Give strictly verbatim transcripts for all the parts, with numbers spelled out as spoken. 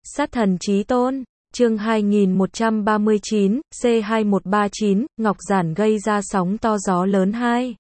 Sát thần chí tôn, chương hai nghìn một trăm ba mươi chín, C hai một ba chín, Ngọc Giản gây ra sóng to gió lớn hai.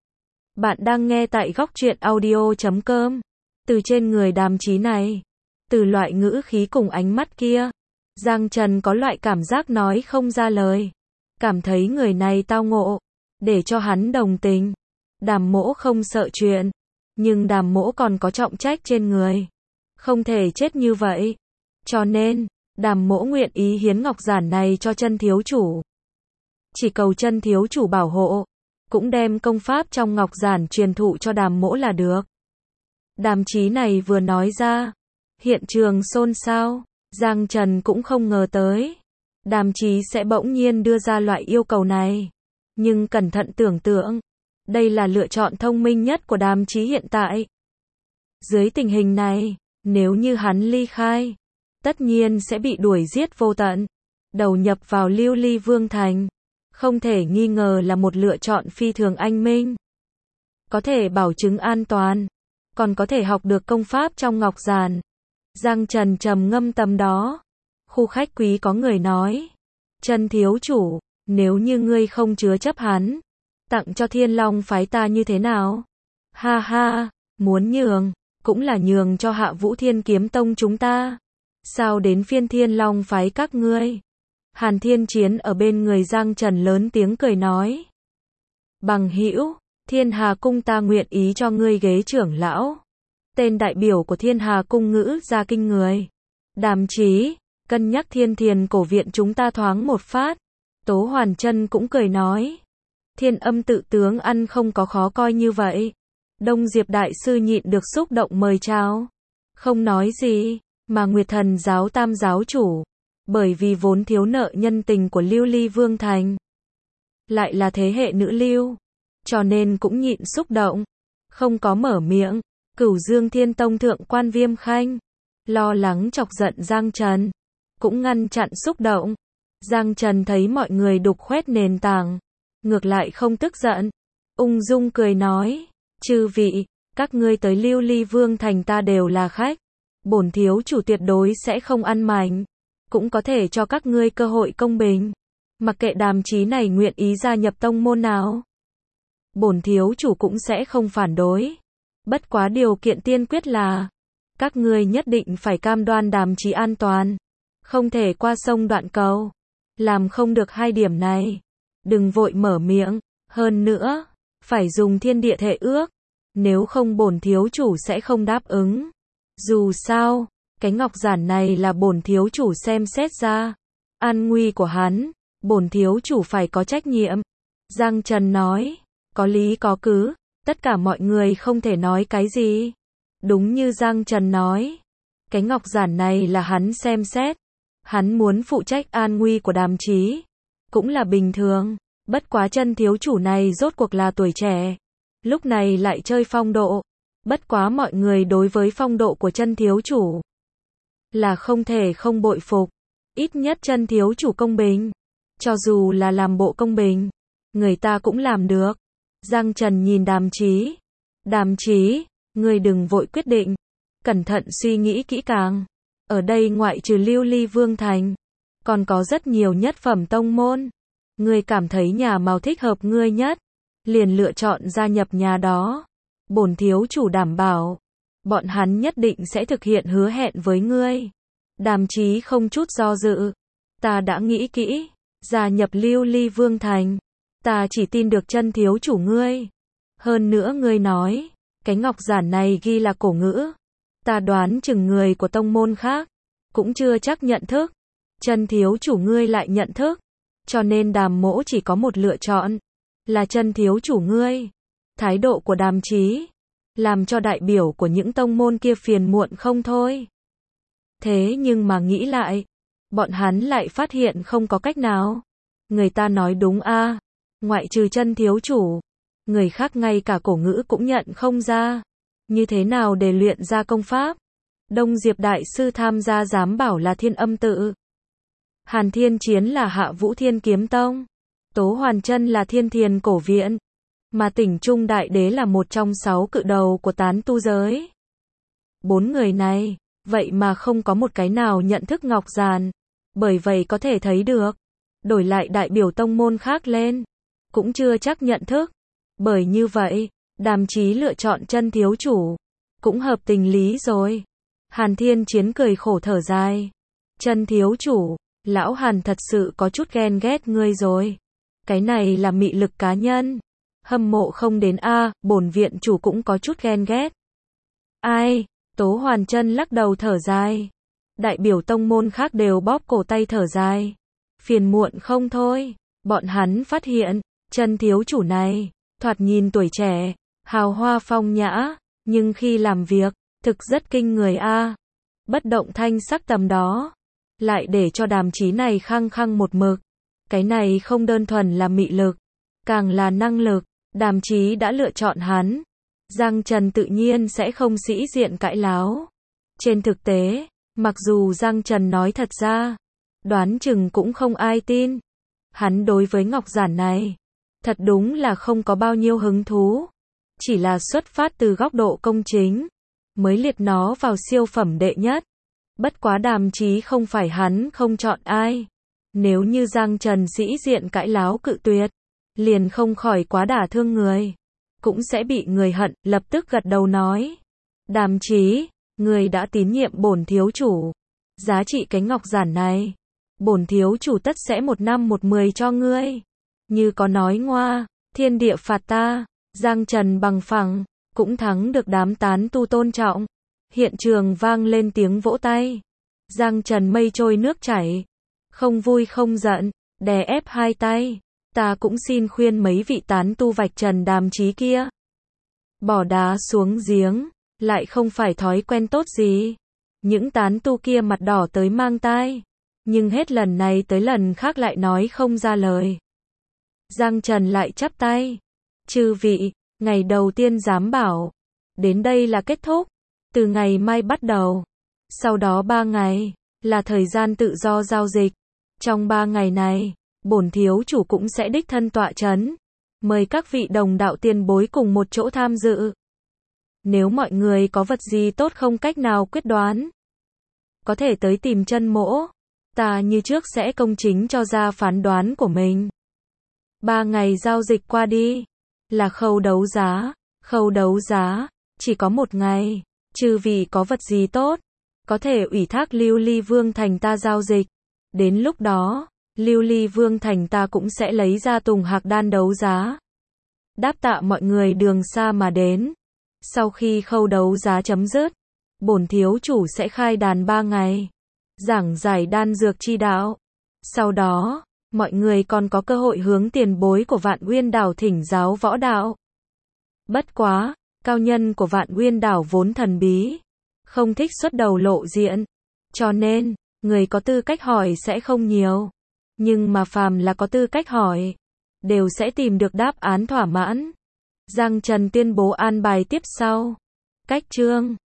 Bạn đang nghe tại góc truyện audio chấm com. Từ trên người Đàm Chí này, từ loại ngữ khí cùng ánh mắt kia, Giang Trần có loại cảm giác nói không ra lời. Cảm thấy người này tao ngộ, để cho hắn đồng tình. Đàm Mỗ không sợ chuyện, nhưng Đàm Mỗ còn có trọng trách trên người. Không thể chết như vậy. Cho nên, Đàm Mỗ nguyện ý hiến ngọc giản này cho chân thiếu chủ. Chỉ cầu chân thiếu chủ bảo hộ, cũng đem công pháp trong ngọc giản truyền thụ cho Đàm Mỗ là được. Đàm Chí này vừa nói ra, hiện trường xôn xao. Giang Trần cũng không ngờ tới Đàm Chí sẽ bỗng nhiên đưa ra loại yêu cầu này. Nhưng cẩn thận tưởng tượng, đây là lựa chọn thông minh nhất của Đàm Chí hiện tại. Dưới tình hình này, nếu như hắn ly khai, tất nhiên sẽ bị đuổi giết vô tận, đầu nhập vào Lưu Ly Vương Thành. Không thể nghi ngờ là một lựa chọn phi thường anh minh. Có thể bảo chứng an toàn, còn có thể học được công pháp trong ngọc giản. Giang Trần trầm ngâm tầm đó. Khu khách quý có người nói, chân thiếu chủ, nếu như ngươi không chứa chấp hắn, tặng cho Thiên Long phái ta như thế nào? Ha ha, muốn nhường, cũng là nhường cho Hạ Vũ Thiên Kiếm Tông chúng ta. Sao đến phiên Thiên Long phái các ngươi? Hàn Thiên Chiến ở bên người Giang Trần lớn tiếng cười nói. Bằng hữu, Thiên Hà Cung ta nguyện ý cho ngươi ghế trưởng lão. Tên đại biểu của Thiên Hà Cung ngữ ra kinh người. Đàm Chí, cân nhắc Thiên Thiền cổ viện chúng ta thoáng một phát. Tố Hoàn Chân cũng cười nói. Thiên Âm tự tướng ăn không có khó coi như vậy. Đông Diệp đại sư nhịn được xúc động mời chào. Không nói gì, mà Nguyệt Thần giáo tam giáo chủ, bởi vì vốn thiếu nợ nhân tình của Lưu Ly Vương Thành, lại là thế hệ nữ lưu, cho nên cũng nhịn xúc động, không có mở miệng. Cửu Dương Thiên Tông thượng quan Viêm Khanh, lo lắng chọc giận Giang Trần, cũng ngăn chặn xúc động. Giang Trần thấy mọi người đục khoét nền tảng, ngược lại không tức giận, ung dung cười nói, chư vị, các ngươi tới Lưu Ly Vương Thành ta đều là khách, bổn thiếu chủ tuyệt đối sẽ không ăn mảnh, cũng có thể cho các ngươi cơ hội công bình. Mặc kệ Đàm Chí này nguyện ý gia nhập tông môn nào, bổn thiếu chủ cũng sẽ không phản đối. Bất quá điều kiện tiên quyết là, các ngươi nhất định phải cam đoan Đàm Chí an toàn, không thể qua sông đoạn cầu. Làm không được hai điểm này, đừng vội mở miệng, hơn nữa, phải dùng thiên địa thể ước, nếu không bổn thiếu chủ sẽ không đáp ứng. Dù sao, cái ngọc giản này là bổn thiếu chủ xem xét ra, an nguy của hắn, bổn thiếu chủ phải có trách nhiệm. Giang Trần nói, có lý có cứ, tất cả mọi người không thể nói cái gì. Đúng như Giang Trần nói, cái ngọc giản này là hắn xem xét, hắn muốn phụ trách an nguy của Đàm Chí, cũng là bình thường. Bất quá chân thiếu chủ này rốt cuộc là tuổi trẻ, lúc này lại chơi phong độ. Bất quá mọi người đối với phong độ của chân thiếu chủ là không thể không bội phục. Ít nhất chân thiếu chủ công bình, cho dù là làm bộ công bình, người ta cũng làm được. Giang Trần nhìn Đàm Chí. Đàm Chí, ngươi đừng vội quyết định, cẩn thận suy nghĩ kỹ càng. Ở đây ngoại trừ Lưu Ly Vương Thành, còn có rất nhiều nhất phẩm tông môn. Ngươi cảm thấy nhà nào thích hợp ngươi nhất, liền lựa chọn gia nhập nhà đó. Bổn thiếu chủ đảm bảo, bọn hắn nhất định sẽ thực hiện hứa hẹn với ngươi. Đàm Chí không chút do dự. Ta đã nghĩ kỹ, gia nhập Lưu Ly Vương Thành. Ta chỉ tin được chân thiếu chủ ngươi. Hơn nữa ngươi nói, cái ngọc giản này ghi là cổ ngữ. Ta đoán chừng người của tông môn khác cũng chưa chắc nhận thức. Chân thiếu chủ ngươi lại nhận thức. Cho nên Đàm Mỗ chỉ có một lựa chọn, là chân thiếu chủ ngươi. Thái độ của Đàm Chí làm cho đại biểu của những tông môn kia phiền muộn không thôi. Thế nhưng mà nghĩ lại, bọn hắn lại phát hiện không có cách nào. Người ta nói đúng a, ngoại trừ chân thiếu chủ, người khác ngay cả cổ ngữ cũng nhận không ra. Như thế nào để luyện ra công pháp? Đông Diệp đại sư tham gia giám bảo là Thiên Âm tự, Hàn Thiên Chiến là Hạ Vũ Thiên Kiếm Tông, Tố Hoàn Chân là Thiên Thiền cổ viện, mà Tỉnh Trung đại đế là một trong sáu cự đầu của tán tu giới. Bốn người này, vậy mà không có một cái nào nhận thức Ngọc Giản. Bởi vậy có thể thấy được, đổi lại đại biểu tông môn khác lên, cũng chưa chắc nhận thức. Bởi như vậy, Đàm Chí lựa chọn Chân thiếu chủ, cũng hợp tình lý rồi. Hàn Thiên Chiến cười khổ thở dài. Chân thiếu chủ, lão Hàn thật sự có chút ghen ghét ngươi rồi. Cái này là mị lực cá nhân. Hâm mộ không đến a, bổn viện chủ cũng có chút ghen ghét. Ai? Tố Hoàn Chân lắc đầu thở dài. Đại biểu tông môn khác đều bóp cổ tay thở dài. Phiền muộn không thôi. Bọn hắn phát hiện, Chân thiếu chủ này, thoạt nhìn tuổi trẻ, hào hoa phong nhã, nhưng khi làm việc, thực rất kinh người a. Bất động thanh sắc tầm đó, lại để cho Đàm Chí này khăng khăng một mực. Cái này không đơn thuần là mị lực, càng là năng lực. Đàm Chí đã lựa chọn hắn. Giang Trần tự nhiên sẽ không sĩ diện cãi láo. Trên thực tế, mặc dù Giang Trần nói thật ra, đoán chừng cũng không ai tin. Hắn đối với Ngọc Giản này, thật đúng là không có bao nhiêu hứng thú. Chỉ là xuất phát từ góc độ công chính, mới liệt nó vào siêu phẩm đệ nhất. Bất quá Đàm Chí không phải hắn không chọn ai. Nếu như Giang Trần sĩ diện cãi láo cự tuyệt, liền không khỏi quá đả thương người. Cũng sẽ bị người hận, lập tức gật đầu nói. Đàm Chí, người đã tín nhiệm bổn thiếu chủ. Giá trị cái Ngọc Giản này, bổn thiếu chủ tất sẽ một năm một mười cho ngươi. Như có nói ngoa, thiên địa phạt ta. Giang Trần bằng phẳng, cũng thắng được đám tán tu tôn trọng. Hiện trường vang lên tiếng vỗ tay. Giang Trần mây trôi nước chảy, không vui không giận, đè ép hai tay. Ta cũng xin khuyên mấy vị tán tu vạch trần Đàm Chí kia. Bỏ đá xuống giếng, lại không phải thói quen tốt gì. Những tán tu kia mặt đỏ tới mang tai, nhưng hết lần này tới lần khác lại nói không ra lời. Giang Trần lại chắp tay. Chư vị, ngày đầu tiên giám bảo, đến đây là kết thúc. Từ ngày mai bắt đầu, sau đó ba ngày, là thời gian tự do giao dịch. Trong ba ngày này, bổn thiếu chủ cũng sẽ đích thân tọa chấn. Mời các vị đồng đạo tiền bối cùng một chỗ tham dự. Nếu mọi người có vật gì tốt không cách nào quyết đoán, có thể tới tìm Chân mỗ. Ta như trước sẽ công chính cho ra phán đoán của mình. Ba ngày giao dịch qua đi, là khâu đấu giá. Khâu đấu giá, chỉ có một ngày. Chư vị có vật gì tốt, có thể ủy thác Lưu Ly Vương Thành ta giao dịch. Đến lúc đó, Lưu Ly Vương Thành ta cũng sẽ lấy ra Tùng Hạc Đan đấu giá. Đáp tạ mọi người đường xa mà đến. Sau khi khâu đấu giá chấm dứt, bổn thiếu chủ sẽ khai đàn ba ngày, giảng giải đan dược chi đạo. Sau đó, mọi người còn có cơ hội hướng tiền bối của Vạn Uyên Đảo thỉnh giáo võ đạo. Bất quá, cao nhân của Vạn Uyên Đảo vốn thần bí, không thích xuất đầu lộ diện, cho nên, người có tư cách hỏi sẽ không nhiều. Nhưng mà phàm là có tư cách hỏi, đều sẽ tìm được đáp án thỏa mãn. Giang Trần tuyên bố an bài tiếp sau. Cách chương